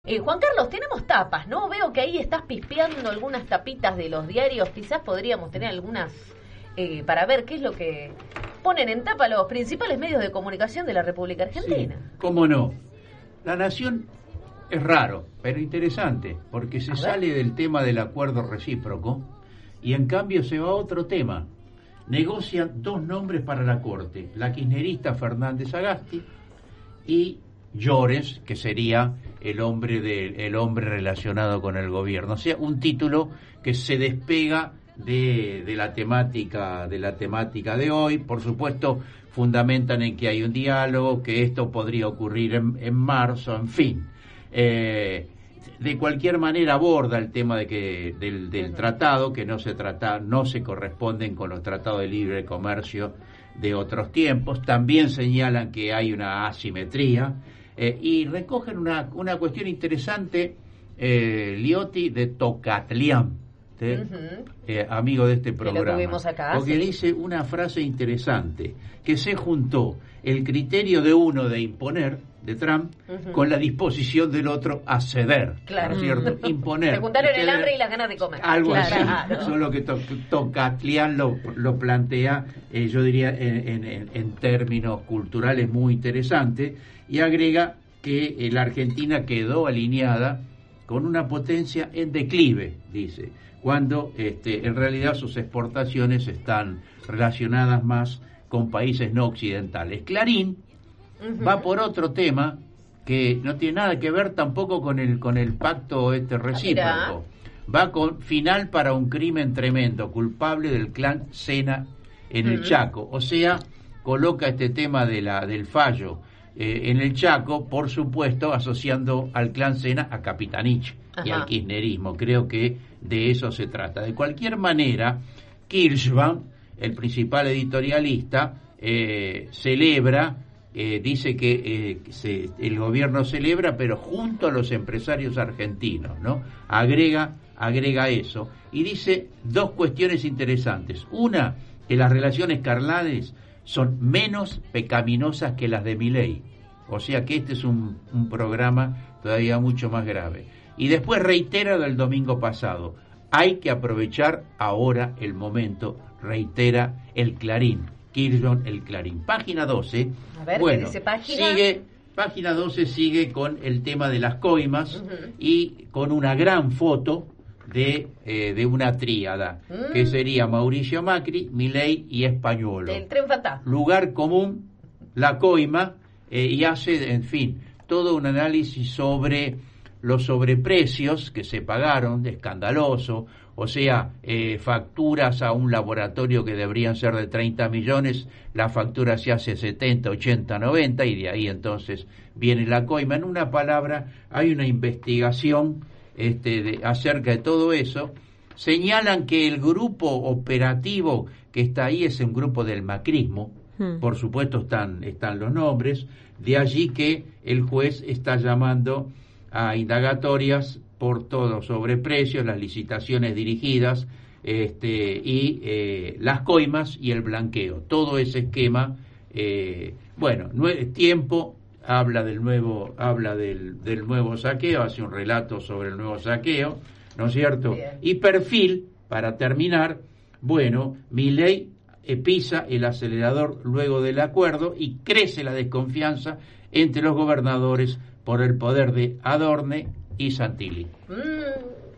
Juan Carlos, tenemos tapas, ¿no? Veo que ahí estás pispeando algunas tapitas de los diarios. Quizás podríamos tener algunas para ver qué es lo que ponen en tapa los principales medios de comunicación de la República Argentina. Sí, cómo no. La Nación es raro, pero interesante, porque se sale del tema del acuerdo recíproco y en cambio se va a otro tema. Negocian dos nombres para la Corte, la kirchnerista Fernández Sagasti y Llores, que sería el hombre relacionado con el gobierno. O sea, un título que se despega de la temática de hoy. Por supuesto, fundamentan en que hay un diálogo, que esto podría ocurrir en marzo, en fin. De cualquier manera aborda el tema del tratado, que no se corresponden con los tratados de libre comercio de otros tiempos. También señalan que hay una asimetría y recogen una cuestión interesante, Liotti, de Tocatlián, amigo de este programa, porque dice una frase interesante, que se juntó el criterio de uno de imponer, de Trump, con la disposición del otro a ceder, claro. ¿no es cierto? Imponer. Se juntaron el hambre y las ganas de comer. Algo claro. así, solo que Tocatlián lo plantea, yo diría, en términos culturales muy interesante, y agrega que la Argentina quedó alineada con una potencia en declive, dice, cuando en realidad sus exportaciones están relacionadas más con países no occidentales. Clarín va por otro tema que no tiene nada que ver tampoco con el pacto recíproco. Va con final para un crimen tremendo, culpable del clan Sena en el Chaco. O sea, coloca este tema del fallo en el Chaco, por supuesto, asociando al clan Sena a Capitanich y al kirchnerismo. Creo que de eso se trata. De cualquier manera, Kirchmann, el principal editorialista, celebra, dice que el gobierno celebra, pero junto a los empresarios argentinos, ¿no? Agrega eso y dice dos cuestiones interesantes. Una, que las relaciones carnales son menos pecaminosas que las de Milei. O sea que este es un programa todavía mucho más grave. Y después reitera del domingo pasado, hay que aprovechar ahora el momento, reitera el Clarín, Kirchmann, el Clarín. Página 12, a ver, ¿qué dice página? Página 12 sigue con el tema de las coimas y con una gran foto de una tríada, que sería Mauricio Macri, Milei y Españolo. El tren fantasma. Lugar común, la coima, y hace, en fin, todo un análisis sobre los sobreprecios que se pagaron, escandaloso, o sea, facturas a un laboratorio que deberían ser de 30 millones, la factura se hace 70, 80, 90, y de ahí entonces viene la coima. En una palabra, hay una investigación acerca de todo eso. Señalan que el grupo operativo que está ahí es un grupo del macrismo, por supuesto están los nombres, de allí que el juez está llamando a indagatorias por todos los sobreprecios, las licitaciones dirigidas y las coimas y el blanqueo. Todo ese esquema, Tiempo habla del nuevo saqueo, hace un relato sobre el nuevo saqueo, ¿no es cierto? Bien. Y Perfil, para terminar, Milei pisa el acelerador luego del acuerdo y crece la desconfianza entre los gobernadores por el poder de Adorne y Santilli.